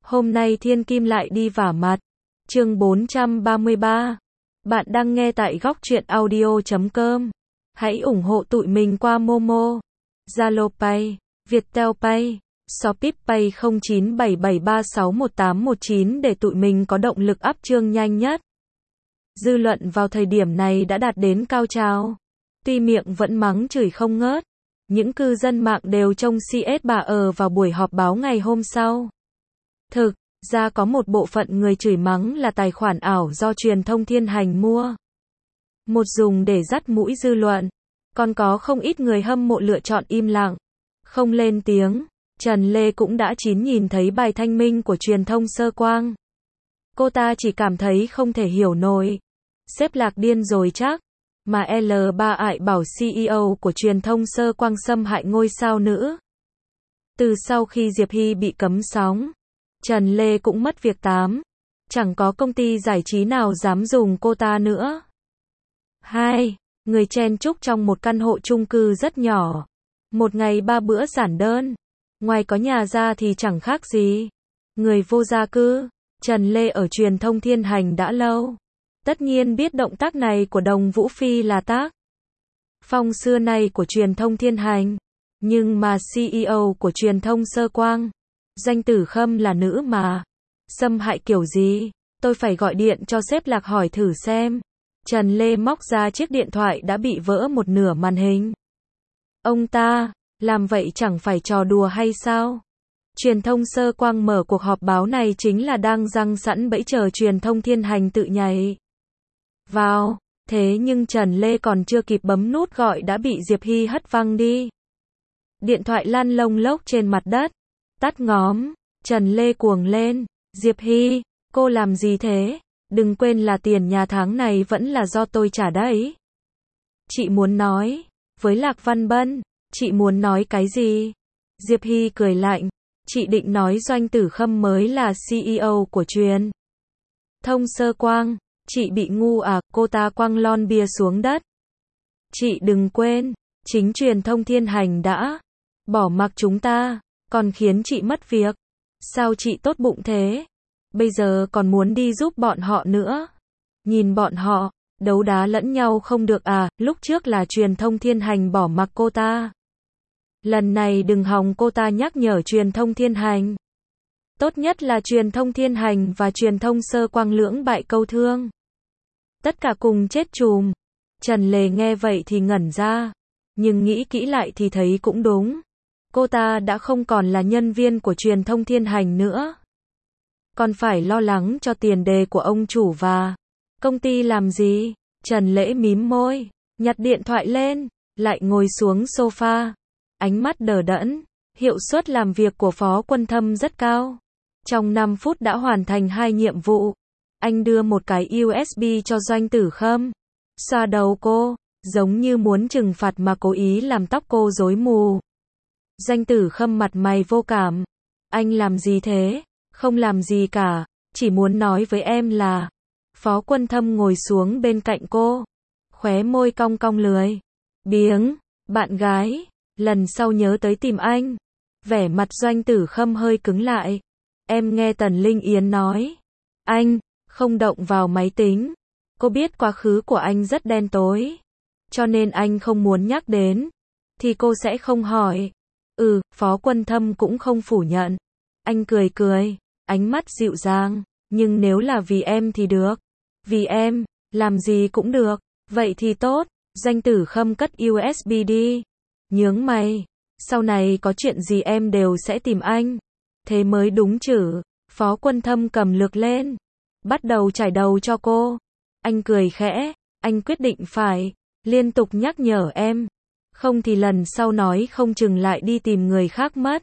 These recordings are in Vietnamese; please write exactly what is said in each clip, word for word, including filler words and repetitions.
Hôm nay thiên kim lại đi vả mặt. Chương bốn trăm ba mươi ba. Bạn đang nghe tại góc truyện audio chấm com. Hãy ủng hộ tụi mình qua Momo, Zalo Pay, Viettel Pay, Shopee Pay không chín bảy bảy ba sáu một tám một chín để tụi mình có động lực up chương nhanh nhất. Dư luận vào thời điểm này đã đạt đến cao trào. Tuy miệng vẫn mắng chửi không ngớt, những cư dân mạng đều trông xê ét bà ở vào buổi họp báo ngày hôm sau. Thực ra có một bộ phận người chửi mắng là tài khoản ảo do truyền thông Thiên Hành mua. Một dùng để dắt mũi dư luận. Còn có không ít người hâm mộ lựa chọn im lặng, không lên tiếng. Trần Lê cũng đã chín nhìn thấy bài thanh minh của truyền thông Sơ Quang. Cô ta chỉ cảm thấy không thể hiểu nổi. Sếp Lạc điên rồi chắc. Mà lờ ba ại bảo xê e ô của truyền thông Sơ Quang xâm hại ngôi sao nữ. Từ sau khi Diệp Hy bị cấm sóng, Trần Lê cũng mất việc tám. Chẳng có công ty giải trí nào dám dùng cô ta nữa. Hai. Người chen chúc trong một căn hộ chung cư rất nhỏ. Một ngày ba bữa giản đơn. Ngoài có nhà ra thì chẳng khác gì. Người vô gia cư. Trần Lê ở truyền thông Thiên Hành đã lâu. Tất nhiên biết động tác này của Đồng Vũ Phi là tác phong xưa nay của truyền thông Thiên Hành. Nhưng mà xê e ô của truyền thông Sơ Quang, Doanh Tử Khâm là nữ mà. Xâm hại kiểu gì? Tôi phải gọi điện cho sếp Lạc hỏi thử xem. Trần Lê móc ra chiếc điện thoại đã bị vỡ một nửa màn hình. Ông ta, làm vậy chẳng phải trò đùa hay sao? Truyền thông Sơ Quang mở cuộc họp báo này chính là đang giăng sẵn bẫy chờ truyền thông Thiên Hành tự nhảy vào. Thế nhưng Trần Lê còn chưa kịp bấm nút gọi đã bị Diệp Hy hất văng đi. Điện thoại lăn lông lốc trên mặt đất. Tắt ngóm. Trần Lê cuồng lên. Diệp Hy, cô làm gì thế? Đừng quên là tiền nhà tháng này vẫn là do tôi trả đấy. Chị muốn nói với Lạc Văn Bân. Chị muốn nói cái gì? Diệp Hy cười lạnh. Chị định nói Doanh Tử Khâm mới là xê e ô của truyền thông Sơ Quang. Chị bị ngu à? Cô ta quăng lon bia xuống đất. Chị đừng quên, chính truyền thông Thiên Hành đã bỏ mặc chúng ta, còn khiến chị mất việc. Sao chị tốt bụng thế? Bây giờ còn muốn đi giúp bọn họ nữa. Nhìn bọn họ đấu đá lẫn nhau không được à? Lúc trước là truyền thông Thiên Hành bỏ mặc cô ta. Lần này đừng hòng cô ta nhắc nhở truyền thông Thiên Hành. Tốt nhất là truyền thông Thiên Hành và truyền thông Sơ Quang lưỡng bại câu thương. Tất cả cùng chết chùm. Trần Lê nghe vậy thì ngẩn ra. Nhưng nghĩ kỹ lại thì thấy cũng đúng. Cô ta đã không còn là nhân viên của truyền thông Thiên Hành nữa. Còn phải lo lắng cho tiền đề của ông chủ và công ty làm gì? Trần Lễ mím môi, nhặt điện thoại lên, lại ngồi xuống sofa. Ánh mắt đờ đẫn. Hiệu suất làm việc của Phó Quân Thâm rất cao. Trong năm phút đã hoàn thành hai nhiệm vụ. Anh đưa một cái u ét bê cho Doanh Tử Khâm. Xoa đầu cô, giống như muốn trừng phạt mà cố ý làm tóc cô rối mù. Doanh Tử Khâm mặt mày vô cảm. Anh làm gì thế? Không làm gì cả, chỉ muốn nói với em là. Phó Quân Thâm ngồi xuống bên cạnh cô. Khóe môi cong cong lười biếng. Bạn gái, lần sau nhớ tới tìm anh. Vẻ mặt Doanh Tử Khâm hơi cứng lại. Em nghe Tần Linh Yến nói. Anh không động vào máy tính. Cô biết quá khứ của anh rất đen tối. Cho nên anh không muốn nhắc đến. Thì cô sẽ không hỏi. Ừ, Phó Quân Thâm cũng không phủ nhận. Anh cười cười, ánh mắt dịu dàng. Nhưng nếu là vì em thì được. Vì em, làm gì cũng được. Vậy thì tốt. Doanh Tử Khâm cất u ét bê đi. Nhướng mày. Sau này có chuyện gì em đều sẽ tìm anh. Thế mới đúng chứ. Phó Quân Thâm cầm lược lên. Bắt đầu trải đầu cho cô. Anh cười khẽ. Anh quyết định phải liên tục nhắc nhở em. Không thì lần sau nói không chừng lại đi tìm người khác mất.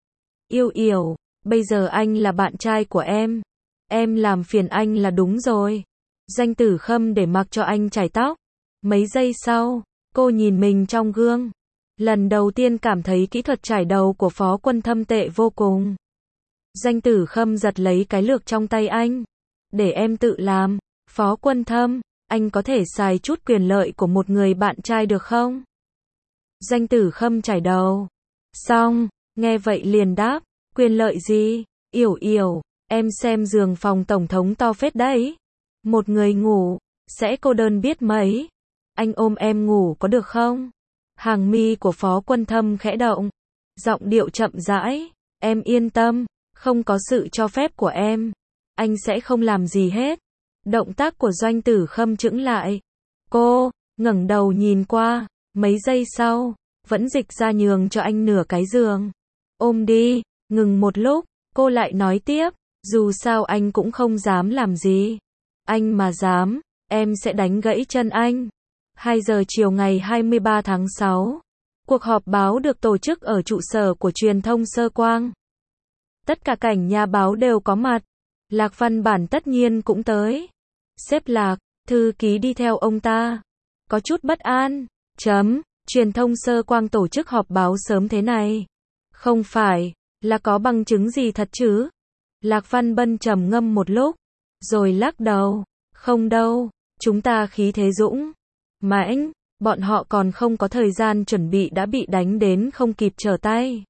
Yêu Yểu, bây giờ anh là bạn trai của em. Em làm phiền anh là đúng rồi. Doanh Tử Khâm để mặc cho anh chải tóc. Mấy giây sau, cô nhìn mình trong gương. Lần đầu tiên cảm thấy kỹ thuật chải đầu của Phó Quân Thâm tệ vô cùng. Doanh Tử Khâm giật lấy cái lược trong tay anh. Để em tự làm. Phó Quân Thâm, anh có thể xài chút quyền lợi của một người bạn trai được không? Doanh Tử Khâm chải đầu. Xong, nghe vậy liền đáp. Quyền lợi gì? Yểu Yểu, Em xem giường phòng tổng thống to phết đấy. Một người ngủ, sẽ cô đơn biết mấy. Anh ôm em ngủ có được không? Hàng mi của Phó Quân Thâm khẽ động. Giọng điệu chậm rãi. Em yên tâm, không có sự cho phép của em. Anh sẽ không làm gì hết. Động tác của Doanh Tử Khâm chững lại. Cô, ngẩng đầu nhìn qua, mấy giây sau, vẫn dịch ra nhường cho anh nửa cái giường. Ôm đi, ngừng một lúc, cô lại nói tiếp, dù sao anh cũng không dám làm gì. Anh mà dám, em sẽ đánh gãy chân anh. hai giờ chiều ngày hai mươi ba tháng sáu, cuộc họp báo được tổ chức ở trụ sở của truyền thông Sơ Quang. Tất cả cảnh nhà báo đều có mặt. Lạc Văn Bản tất nhiên cũng tới. Sếp Lạc, thư ký đi theo ông ta. Có chút bất an. Chấm, truyền thông Sơ Quang tổ chức họp báo sớm thế này. Không phải, là có bằng chứng gì thật chứ? Lạc Văn Bân trầm ngâm một lúc, rồi lắc đầu. Không đâu, chúng ta khí thế dũng mãnh, bọn họ còn không có thời gian chuẩn bị đã bị đánh đến không kịp trở tay.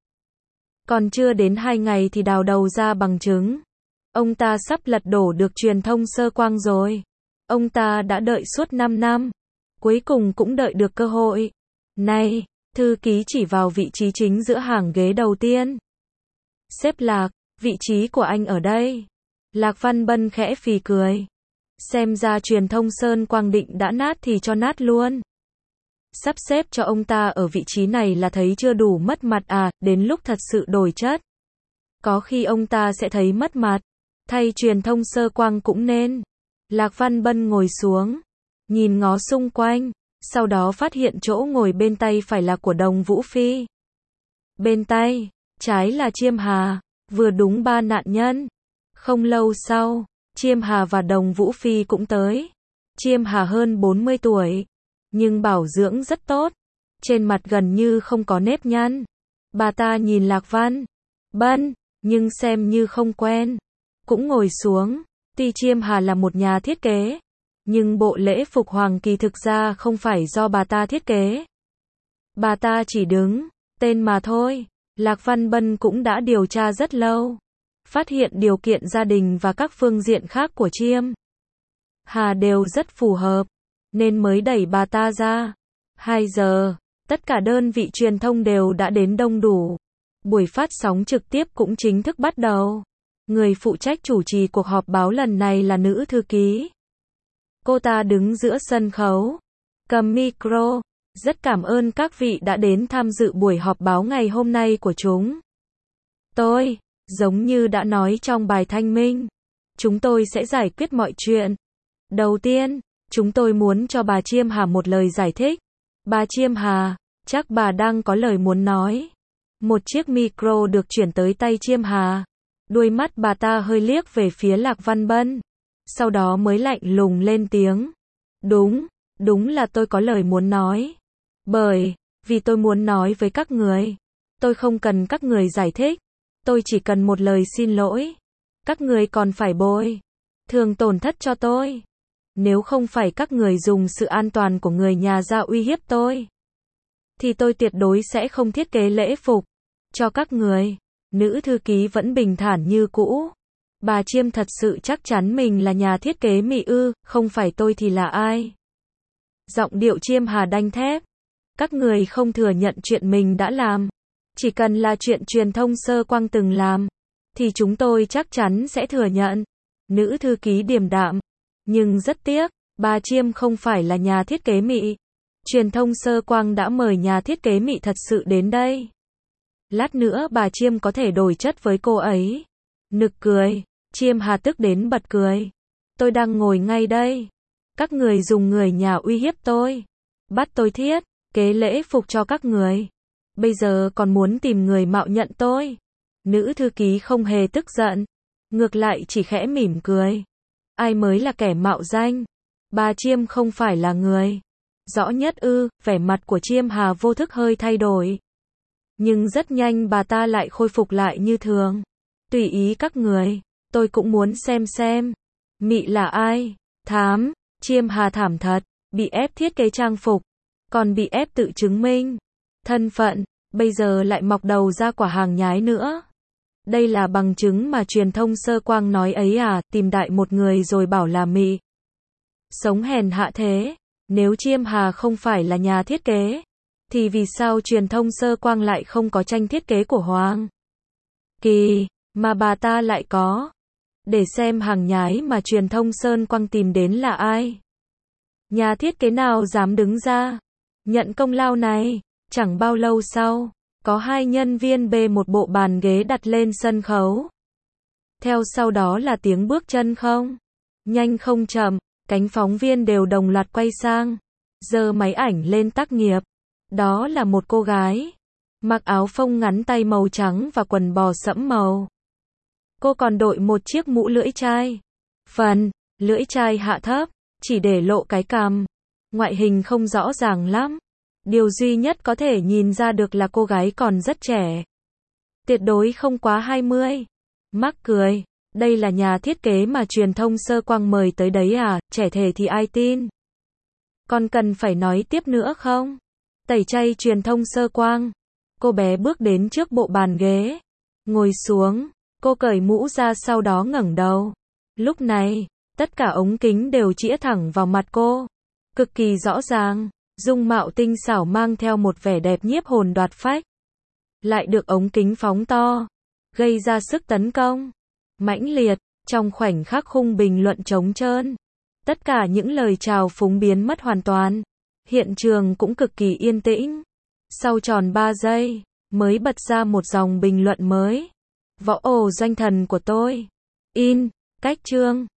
Còn chưa đến hai ngày thì đào đầu ra bằng chứng. Ông ta sắp lật đổ được truyền thông Sơ Quang rồi. Ông ta đã đợi suốt năm năm. Cuối cùng cũng đợi được cơ hội. Này, thư ký chỉ vào vị trí chính giữa hàng ghế đầu tiên. Sếp Lạc, vị trí của anh ở đây. Lạc Văn Bân khẽ phì cười. Xem ra truyền thông Sơn Quang định đã nát thì cho nát luôn. Sắp xếp cho ông ta ở vị trí này là thấy chưa đủ mất mặt à, đến lúc thật sự đổi chất. Có khi ông ta sẽ thấy mất mặt. Thay truyền thông Sơ Quang cũng nên. Lạc Văn Bân ngồi xuống, nhìn ngó xung quanh, sau đó phát hiện chỗ ngồi bên tay phải là của Đồng Vũ Phi. Bên tay trái là Chiêm Hà, vừa đúng ba nạn nhân. Không lâu sau, Chiêm Hà và Đồng Vũ Phi cũng tới. Chiêm Hà hơn bốn mươi tuổi, nhưng bảo dưỡng rất tốt, trên mặt gần như không có nếp nhăn. Bà ta nhìn Lạc Văn Bân, nhưng xem như không quen, cũng ngồi xuống. Tuy Chiêm Hà là một nhà thiết kế, nhưng bộ lễ phục hoàng kỳ thực ra không phải do bà ta thiết kế. Bà ta chỉ đứng tên mà thôi. Lạc Văn Bân cũng đã điều tra rất lâu, phát hiện điều kiện gia đình và các phương diện khác của Chiêm Hà đều rất phù hợp, nên mới đẩy bà ta ra. hai giờ, tất cả đơn vị truyền thông đều đã đến đông đủ. Buổi phát sóng trực tiếp cũng chính thức bắt đầu. Người phụ trách chủ trì cuộc họp báo lần này là nữ thư ký. Cô ta đứng giữa sân khấu, cầm micro. Rất cảm ơn các vị đã đến tham dự buổi họp báo ngày hôm nay của chúng tôi. Giống như đã nói trong bài thanh minh, chúng tôi sẽ giải quyết mọi chuyện. Đầu tiên, chúng tôi muốn cho bà Chiêm Hà một lời giải thích. Bà Chiêm Hà, chắc bà đang có lời muốn nói. Một chiếc micro được chuyển tới tay Chiêm Hà. Đuôi mắt bà ta hơi liếc về phía Lạc Văn Bân, sau đó mới lạnh lùng lên tiếng. Đúng, đúng là tôi có lời muốn nói. Bởi vì tôi muốn nói với các người. Tôi không cần các người giải thích. Tôi chỉ cần một lời xin lỗi. Các người còn phải bồi thường tổn thất cho tôi. Nếu không phải các người dùng sự an toàn của người nhà ra uy hiếp tôi, thì tôi tuyệt đối sẽ không thiết kế lễ phục cho các người. Nữ thư ký vẫn bình thản như cũ. Bà Chiêm thật sự chắc chắn mình là nhà thiết kế mỹ ư, không phải tôi thì là ai? Giọng điệu Chiêm Hà đanh thép. Các người không thừa nhận chuyện mình đã làm. Chỉ cần là chuyện truyền thông Sơ Quang từng làm, thì chúng tôi chắc chắn sẽ thừa nhận. Nữ thư ký điềm đạm. Nhưng rất tiếc, bà Chiêm không phải là nhà thiết kế mỹ. Truyền thông Sơ Quang đã mời nhà thiết kế mỹ thật sự đến đây. Lát nữa bà Chiêm có thể đổi chất với cô ấy. Nực cười. Chiêm Hà tức đến bật cười. Tôi đang ngồi ngay đây. Các người dùng người nhà uy hiếp tôi. Bắt tôi thiết kế lễ phục cho các người. Bây giờ còn muốn tìm người mạo nhận tôi. Nữ thư ký không hề tức giận. Ngược lại chỉ khẽ mỉm cười. Ai mới là kẻ mạo danh? Bà Chiêm không phải là người. Rõ nhất ư? Vẻ mặt của Chiêm Hà vô thức hơi thay đổi. Nhưng rất nhanh bà ta lại khôi phục lại như thường. Tùy ý các người. Tôi cũng muốn xem xem. Mị là ai? Thám. Chiêm Hà thảm thật. Bị ép thiết kế trang phục. Còn bị ép tự chứng minh thân phận. Bây giờ lại mọc đầu ra quả hàng nhái nữa. Đây là bằng chứng mà truyền thông sơ quang nói ấy à, tìm đại một người rồi bảo là mị. Sống hèn hạ thế. Nếu Chiêm Hà không phải là nhà thiết kế, thì vì sao truyền thông sơ quang lại không có tranh thiết kế của Hoàng Kỳ, mà bà ta lại có? Để xem hàng nhái mà truyền thông sơn quang tìm đến là ai. Nhà thiết kế nào dám đứng ra nhận công lao này? Chẳng bao lâu sau, có hai nhân viên bê một bộ bàn ghế đặt lên sân khấu. Theo sau đó là tiếng bước chân không nhanh không chậm, cánh phóng viên đều đồng loạt quay sang, giơ máy ảnh lên tác nghiệp. Đó là một cô gái, mặc áo phông ngắn tay màu trắng và quần bò sẫm màu. Cô còn đội một chiếc mũ lưỡi chai. Phần lưỡi chai hạ thấp, chỉ để lộ cái cằm. Ngoại hình không rõ ràng lắm. Điều duy nhất có thể nhìn ra được là cô gái còn rất trẻ. Tuyệt đối không quá hai mươi. Mắc cười, đây là nhà thiết kế mà truyền thông sơ quang mời tới đấy à, trẻ thể thì ai tin. Còn cần phải nói tiếp nữa không? Tẩy chay truyền thông sơ quang. Cô bé bước đến trước bộ bàn ghế, ngồi xuống, cô cởi mũ ra sau đó ngẩng đầu. Lúc này, tất cả ống kính đều chĩa thẳng vào mặt cô. Cực kỳ rõ ràng, dung mạo tinh xảo mang theo một vẻ đẹp nhiếp hồn đoạt phách. Lại được ống kính phóng to, gây ra sức tấn công mãnh liệt. Trong khoảnh khắc khung bình luận trống trơn, tất cả những lời chào phúng biến mất hoàn toàn. Hiện trường cũng cực kỳ yên tĩnh. Sau tròn ba giây, mới bật ra một dòng bình luận mới. Võ ồ doanh thần của tôi. In, cách chương.